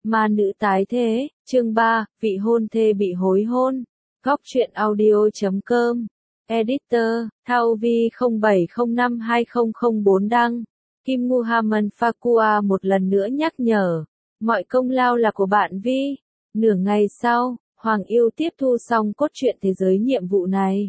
Ma nữ tái thế, chương 3, vị hôn thê bị hối hôn. Góc truyện audio.com. Editor, Thao Vi 07052004 đăng. Kim Muhammad Fakua một lần nữa nhắc nhở. Mọi công lao là của bạn Vi. Nửa ngày sau, Hoàng Yêu tiếp thu xong cốt truyện thế giới nhiệm vụ này.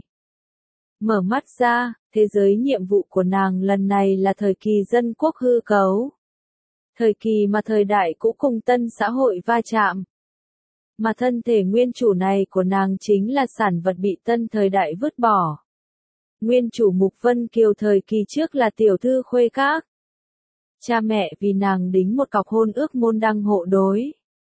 Mở mắt ra, thế giới nhiệm vụ của nàng lần này là thời kỳ dân quốc hư cấu. Thời kỳ mà thời đại cũ cùng tân xã hội va chạm. Mà thân thể nguyên chủ này của nàng chính là sản vật bị tân thời đại vứt bỏ. Nguyên chủ Mục Vân Kiều thời kỳ trước là tiểu thư khuê các. Cha mẹ vì nàng đính một cọc hôn ước môn đăng hộ đối.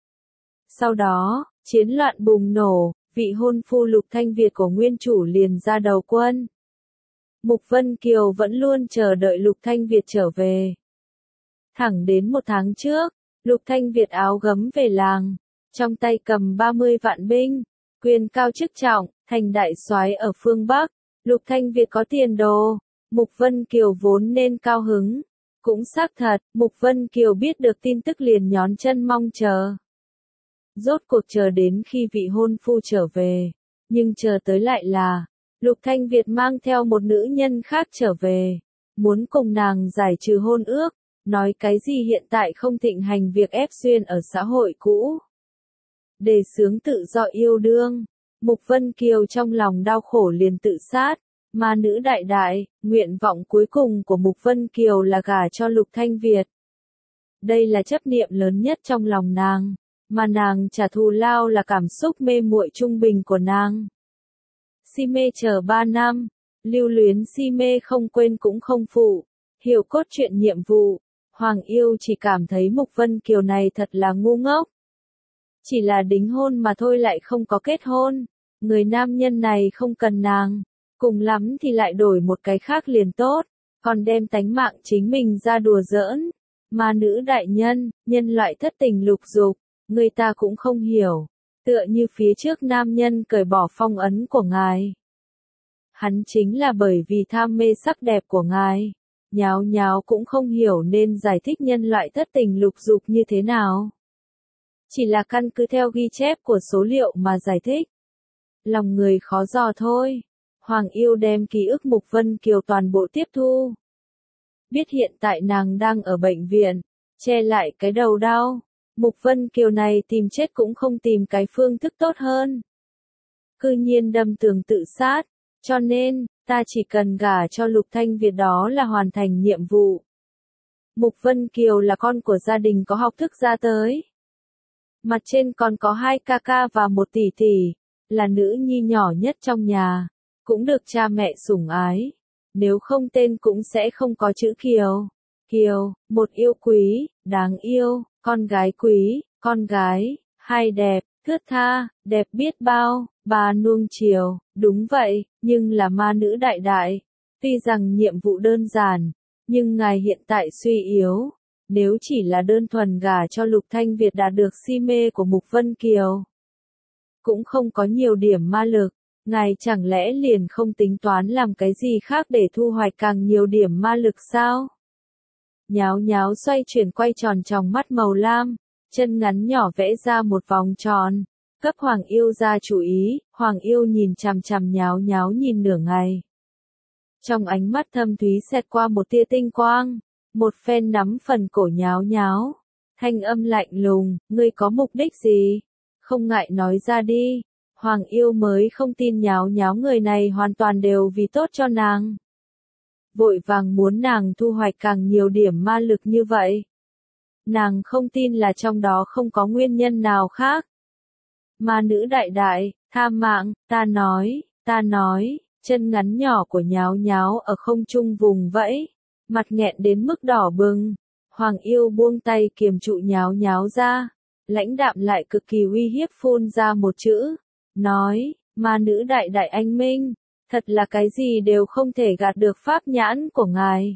Sau đó, chiến loạn bùng nổ, vị hôn phu Lục Thanh Việt của nguyên chủ liền ra đầu quân. Mục Vân Kiều vẫn luôn chờ đợi Lục Thanh Việt trở về. Thẳng đến một tháng trước, Lục Thanh Việt áo gấm về làng, trong tay cầm 30 vạn binh, quyền cao chức trọng, thành đại soái ở phương Bắc. Lục Thanh Việt có tiền đồ, Mục Vân Kiều vốn nên cao hứng. Cũng xác thật, Mục Vân Kiều biết được tin tức liền nhón chân mong chờ. Rốt cuộc chờ đến khi vị hôn phu trở về, nhưng chờ tới lại là, Lục Thanh Việt mang theo một nữ nhân khác trở về, muốn cùng nàng giải trừ hôn ước, nói cái gì hiện tại không thịnh hành việc ép xuyên ở xã hội cũ. Đề xướng tự do yêu đương, Mục Vân Kiều trong lòng đau khổ liền tự sát, ma nữ đại đại, nguyện vọng cuối cùng của Mục Vân Kiều là gả cho Lục Thanh Việt. Đây là chấp niệm lớn nhất trong lòng nàng, mà nàng trả thù lao là cảm xúc mê muội trung bình của nàng. Si mê chờ 3 năm, lưu luyến si mê không quên cũng không phụ, hiểu cốt truyện nhiệm vụ, Hoàng Yêu chỉ cảm thấy Mục Vân Kiều này thật là ngu ngốc. Chỉ là đính hôn mà thôi lại không có kết hôn, người nam nhân này không cần nàng, cùng lắm thì lại đổi một cái khác liền tốt, còn đem tánh mạng chính mình ra đùa giỡn. Ma nữ đại nhân, nhân loại thất tình lục dục, người ta cũng không hiểu, tựa như phía trước nam nhân cởi bỏ phong ấn của ngài. Hắn chính là bởi vì tham mê sắc đẹp của ngài, nháo nháo cũng không hiểu nên giải thích nhân loại thất tình lục dục như thế nào. Chỉ là căn cứ theo ghi chép của số liệu mà giải thích. Lòng người khó dò thôi. Hoàng Yêu đem ký ức Mục Vân Kiều toàn bộ tiếp thu. Biết hiện tại nàng đang ở bệnh viện, che lại cái đầu đau. Mục Vân Kiều này tìm chết cũng không tìm cái phương thức tốt hơn. Cư nhiên đâm tường tự sát, cho nên, ta chỉ cần gả cho Lục Thanh Việt đó là hoàn thành nhiệm vụ. Mục Vân Kiều là con của gia đình có học thức ra tới. Mặt trên còn có 2 ca ca và 1 tỷ tỷ, là nữ nhi nhỏ nhất trong nhà, cũng được cha mẹ sủng ái. Nếu không tên cũng sẽ không có chữ Kiều. Kiều, một yêu quý, đáng yêu, con gái quý, con gái, hai đẹp, thướt tha, đẹp biết bao, bà nuông chiều, đúng vậy, nhưng là ma nữ đại đại. Tuy rằng nhiệm vụ đơn giản, nhưng ngài hiện tại suy yếu. Nếu chỉ là đơn thuần gả cho Lục Thanh Việt đạt được si mê của Mục Vân Kiều, cũng không có nhiều điểm ma lực, ngài chẳng lẽ liền không tính toán làm cái gì khác để thu hoạch càng nhiều điểm ma lực sao? Nháo nháo xoay chuyển quay tròn trong mắt màu lam, chân ngắn nhỏ vẽ ra một vòng tròn, cấp Hoàng Yêu ra chú ý, Hoàng Yêu nhìn chằm chằm nháo nháo nhìn nửa ngày. Trong ánh mắt thâm thúy xẹt qua một tia tinh quang. Một phen nắm phần cổ nháo nháo, thanh âm lạnh lùng, ngươi có mục đích gì? Không ngại nói ra đi. Hoàng Yêu mới không tin nháo nháo người này hoàn toàn đều vì tốt cho nàng. Vội vàng muốn nàng thu hoạch càng nhiều điểm ma lực như vậy. Nàng không tin là trong đó không có nguyên nhân nào khác. Ma nữ đại đại, tha mạng, ta nói, chân ngắn nhỏ của nháo nháo ở không trung vùng vẫy. Mặt nghẹn đến mức đỏ bừng, Hoàng Yêu buông tay kiềm trụ nháo nháo ra, lãnh đạm lại cực kỳ uy hiếp phun ra một chữ, nói, ma nữ đại đại anh minh, thật là cái gì đều không thể gạt được pháp nhãn của ngài.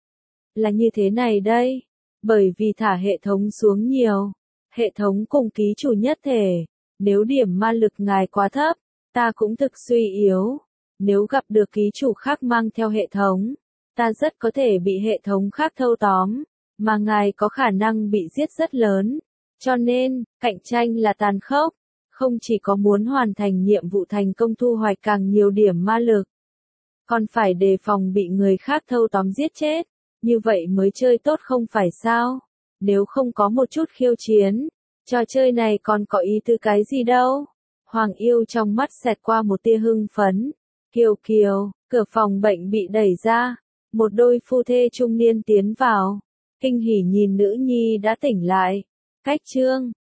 Là như thế này đây, bởi vì thả hệ thống xuống nhiều, hệ thống cùng ký chủ nhất thể, nếu điểm ma lực ngài quá thấp, ta cũng thực suy yếu, nếu gặp được ký chủ khác mang theo hệ thống, ta rất có thể bị hệ thống khác thâu tóm, mà ngài có khả năng bị giết rất lớn. Cho nên, cạnh tranh là tàn khốc. Không chỉ có muốn hoàn thành nhiệm vụ thành công thu hoạch càng nhiều điểm ma lực, còn phải đề phòng bị người khác thâu tóm giết chết. Như vậy mới chơi tốt không phải sao? Nếu không có một chút khiêu chiến, trò chơi này còn có ý tứ cái gì đâu? Hoàng Yêu trong mắt xẹt qua một tia hưng phấn. Kiều Kiều, cửa phòng bệnh bị đẩy ra. Một đôi phu thê trung niên tiến vào. Kinh hỉ nhìn nữ nhi đã tỉnh lại. Cách chương